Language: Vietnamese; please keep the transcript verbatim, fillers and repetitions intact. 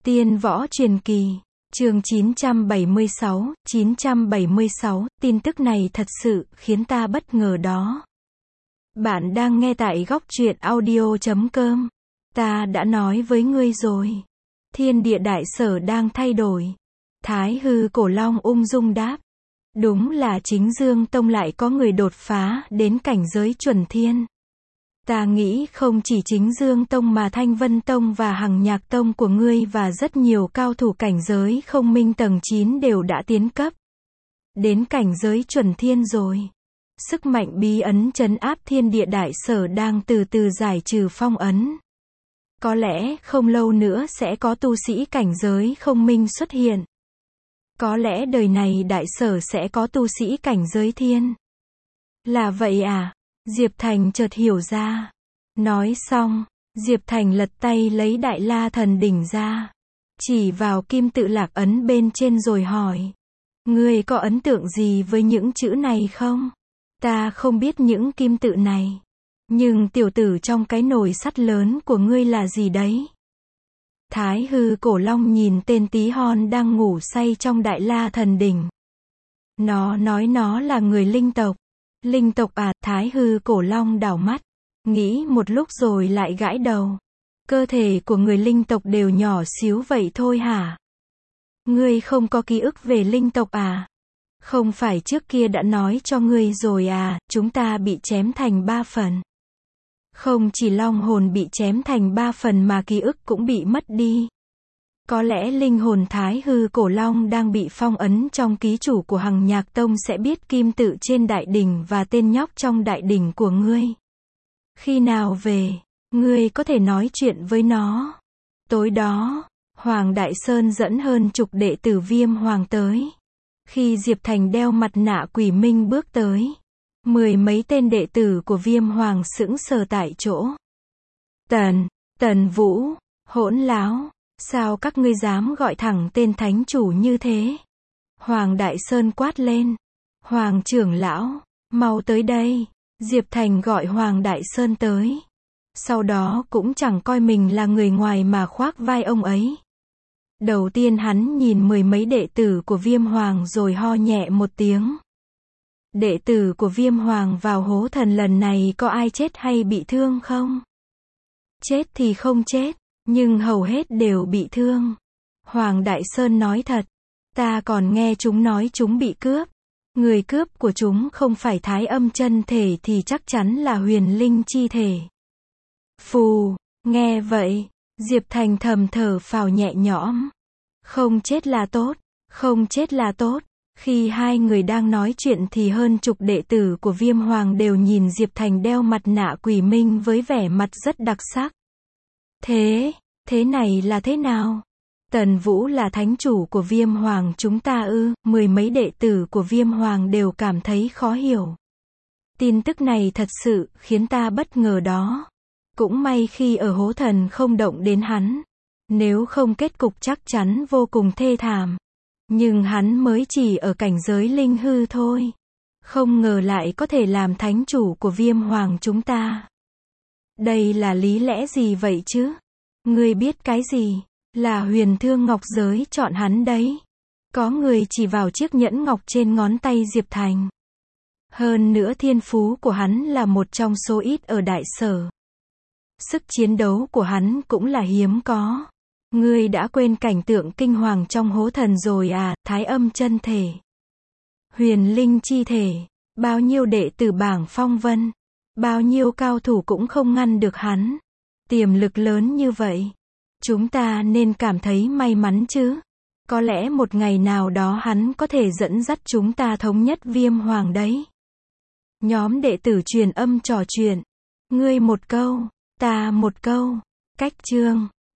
Tiên võ truyền kỳ, chương chín trăm bảy mươi sáu, chín trăm bảy mươi sáu, tin tức này thật sự khiến ta bất ngờ đó. Bạn đang nghe tại góc truyện audio chấm com. Ta đã nói với ngươi rồi. Thiên địa đại sở đang thay đổi. Thái hư cổ long ung dung đáp. Đúng là chính Dương Tông lại có người đột phá đến cảnh giới chuẩn thiên. Ta nghĩ không chỉ chính Dương Tông mà Thanh Vân Tông và Hằng Nhạc Tông của ngươi và rất nhiều cao thủ cảnh giới không minh tầng chín đều đã tiến cấp đến cảnh giới chuẩn thiên rồi. Sức mạnh bí ấn trấn áp thiên địa đại sở đang từ từ giải trừ phong ấn. Có lẽ không lâu nữa sẽ có tu sĩ cảnh giới không minh xuất hiện. Có lẽ đời này đại sở sẽ có tu sĩ cảnh giới thiên. Là vậy à? Diệp Thành chợt hiểu ra. Nói xong, Diệp Thành lật tay lấy Đại La Thần Đỉnh ra, chỉ vào kim tự lạc ấn bên trên rồi hỏi. Ngươi có ấn tượng gì với những chữ này không? Ta không biết những kim tự này. Nhưng tiểu tử trong cái nồi sắt lớn của ngươi là gì đấy? Thái hư cổ long nhìn tên tí hon đang ngủ say trong Đại La Thần Đỉnh. Nó nói nó là người linh tộc. Linh tộc à? Thái hư cổ long đảo mắt, nghĩ một lúc rồi lại gãi đầu. Cơ thể của người linh tộc đều nhỏ xíu vậy thôi hả? Ngươi không có ký ức về linh tộc à? Không phải trước kia đã nói cho ngươi rồi à, chúng ta bị chém thành ba phần. Không chỉ long hồn bị chém thành ba phần mà ký ức cũng bị mất đi. Có lẽ linh hồn Thái hư cổ long đang bị phong ấn trong ký chủ của Hằng Nhạc Tông sẽ biết kim tự trên đại đỉnh và tên nhóc trong đại đỉnh của ngươi. Khi nào về, ngươi có thể nói chuyện với nó. Tối đó, Hoàng Đại Sơn dẫn hơn chục đệ tử Viêm Hoàng tới. Khi Diệp Thành đeo mặt nạ quỷ minh bước tới, mười mấy tên đệ tử của Viêm Hoàng sững sờ tại chỗ. Tần, Tần Vũ, hỗn láo. Sao các ngươi dám gọi thẳng tên thánh chủ như thế? Hoàng Đại Sơn quát lên. Hoàng trưởng lão, mau tới đây. Diệp Thành gọi Hoàng Đại Sơn tới. Sau đó cũng chẳng coi mình là người ngoài mà khoác vai ông ấy. Đầu tiên hắn nhìn mười mấy đệ tử của Viêm Hoàng rồi ho nhẹ một tiếng. Đệ tử của Viêm Hoàng vào hố thần lần này có ai chết hay bị thương không? Chết thì không chết, nhưng hầu hết đều bị thương. Hoàng Đại Sơn nói thật. Ta còn nghe chúng nói chúng bị cướp. Người cướp của chúng không phải Thái Âm chân thể thì chắc chắn là Huyền Linh chi thể. Phù, nghe vậy, Diệp Thành thầm thở phào nhẹ nhõm. Không chết là tốt, không chết là tốt. Khi hai người đang nói chuyện thì hơn chục đệ tử của Viêm Hoàng đều nhìn Diệp Thành đeo mặt nạ quỷ minh với vẻ mặt rất đặc sắc. Thế, thế này là thế nào? Tần Vũ là thánh chủ của Viêm Hoàng chúng ta ư? Mười mấy đệ tử của Viêm Hoàng đều cảm thấy khó hiểu. Tin tức này thật sự khiến ta bất ngờ đó. Cũng may khi ở hố thần không động đến hắn. Nếu không kết cục chắc chắn vô cùng thê thảm. Nhưng hắn mới chỉ ở cảnh giới linh hư thôi. Không ngờ lại có thể làm thánh chủ của Viêm Hoàng chúng ta. Đây là lý lẽ gì vậy chứ? Ngươi biết cái gì? Là Huyền Thương Ngọc Giới chọn hắn đấy. Có người chỉ vào chiếc nhẫn ngọc trên ngón tay Diệp Thành. Hơn nữa thiên phú của hắn là một trong số ít ở đại sở. Sức chiến đấu của hắn cũng là hiếm có. Ngươi đã quên cảnh tượng kinh hoàng trong hố thần rồi à? Thái Âm chân thể, Huyền Linh chi thể, bao nhiêu đệ tử bảng phong vân, bao nhiêu cao thủ cũng không ngăn được hắn. Tiềm lực lớn như vậy, chúng ta nên cảm thấy may mắn chứ. Có lẽ một ngày nào đó hắn có thể dẫn dắt chúng ta thống nhất Viêm Hoàng đấy. Nhóm đệ tử truyền âm trò chuyện. Ngươi một câu, ta một câu. Cách chương